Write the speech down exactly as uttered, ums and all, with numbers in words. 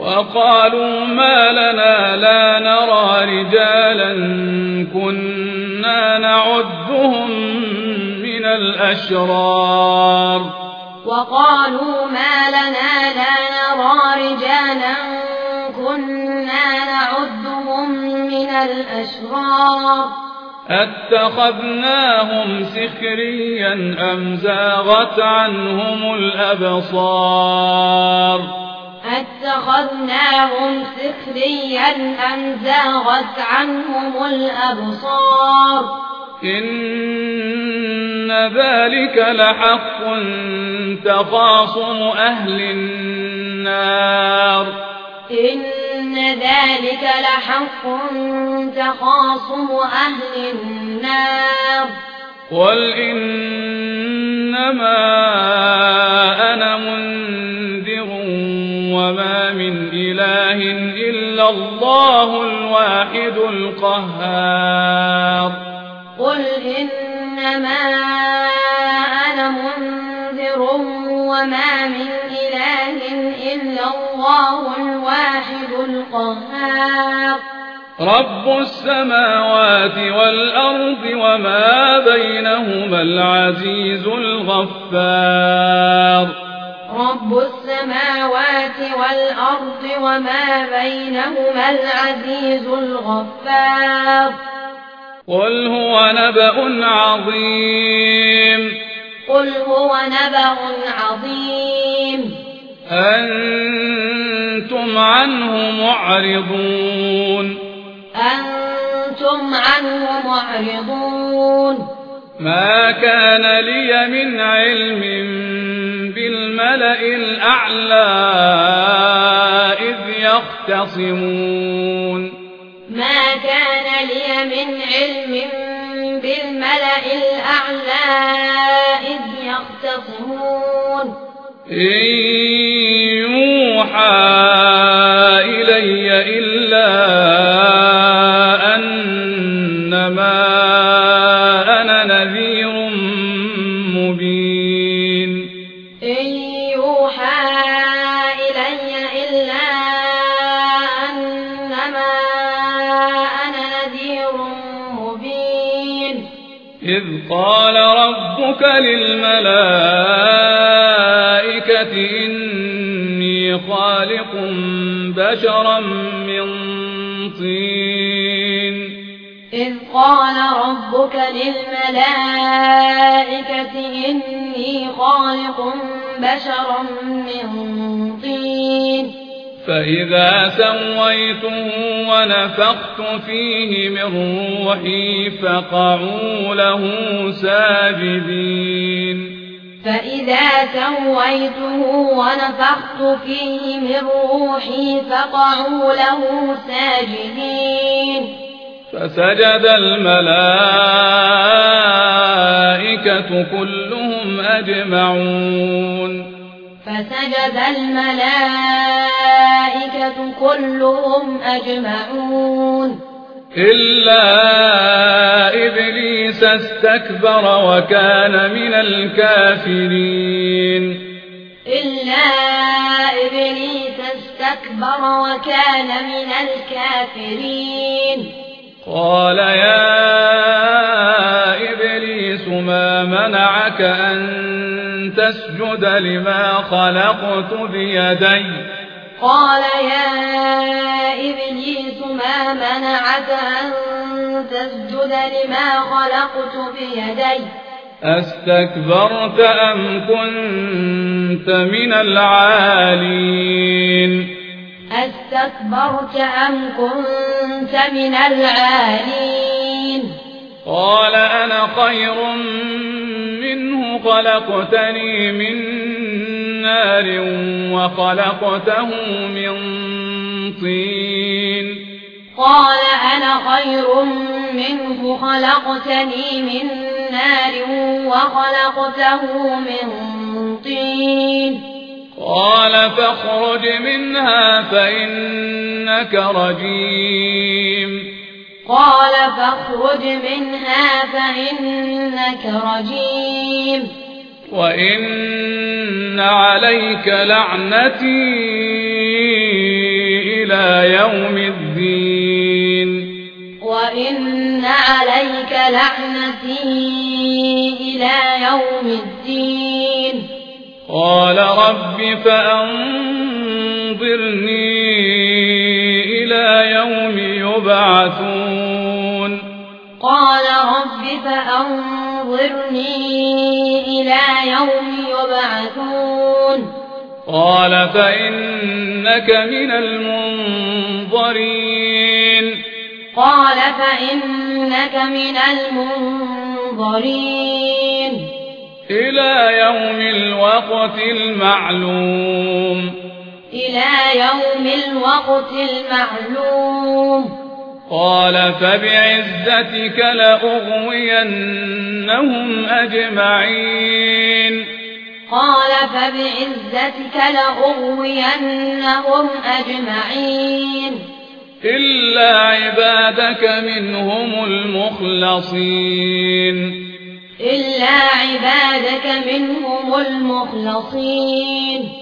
وقالوا ما لنا لا نرى رجالا كنا نعدهم من الأشرار وقالوا ما لنا لا نرى رجالا كنا نعدهم من الأشرار أتخذناهم سخريا أم زاغت عنهم الأبصار أتخذناهم سخريا أم زاغت عنهم الأبصار إن ذلك لحق تخاصم أهل النار إن ذلك لحق تخاصم أهل النار قل إنما أنا منذر وما من إله إلا الله الواحد القهار قل إنما أنا منذر وما من إله إلا الله الواحد القهار رب السماوات والأرض وما بينهما العزيز الغفار رب السماوات والأرض وما بينهما العزيز الغفار قل هو نبأ عظيم قل هو نبأ عظيم أنتم عنه معرضون أنتم عنه معرضون ما كان لي من علم بالملأ الأعلى إذ يختصمون ما كان لي من علم بالملأ الأعلى إذ يختصمون إن يوحى إلي إلا أنما أنا نذير مبين إن يوحى إلي إلا أنما أنا نذير مبين إذ قال ربك للملائكة إني خالق بشرا من طين إذ قال ربك للملائكة إني خالق بشرا من طين فإذا سويته ونفخت فيه من روحي فقعوا له ساجدين فإذا سويته ونفخت فيه من روحي فقعوا له ساجدين فسجد الملائكة كلهم أجمعون فسجد الملائكة كلهم أجمعون إلا إبليس استكبر وكان من الكافرين إلا إبليس استكبر وكان من الكافرين قال يا إبليس ما منعك أن تسجد لما خلقت بيدي قال يا إبليس ما منعك أن تسجد لما خلقت بيدي أستكبرت أم كنت من العالين أستكبرت أم كنت من العالين قال أنا خير منه خلقتني من نار وخلقته من طين قال أنا خير منه خلقتني من نار وخلقته من طين قال فاخرج منها فإنك رجيم قال فاخرج منها فإنك رجيم وإن عليك لعنتي إلى يوم الدين وإن عليك لعنتي إلى يوم الدين قال رب فأنظرني إلى يوم يبعثون قال رب فأنظرني إلى يوم يبعثون قال فإنك من المنظرين قال فإنك من المنظرين إلى يوم الوقت المعلوم إلى يوم الوقت المعلوم قال فبعزتك لأغوينهم أجمعين قال فبعزتك لأغوينهم أجمعين إلا عبادك منهم المخلصين إلا عبادك منهم المخلصين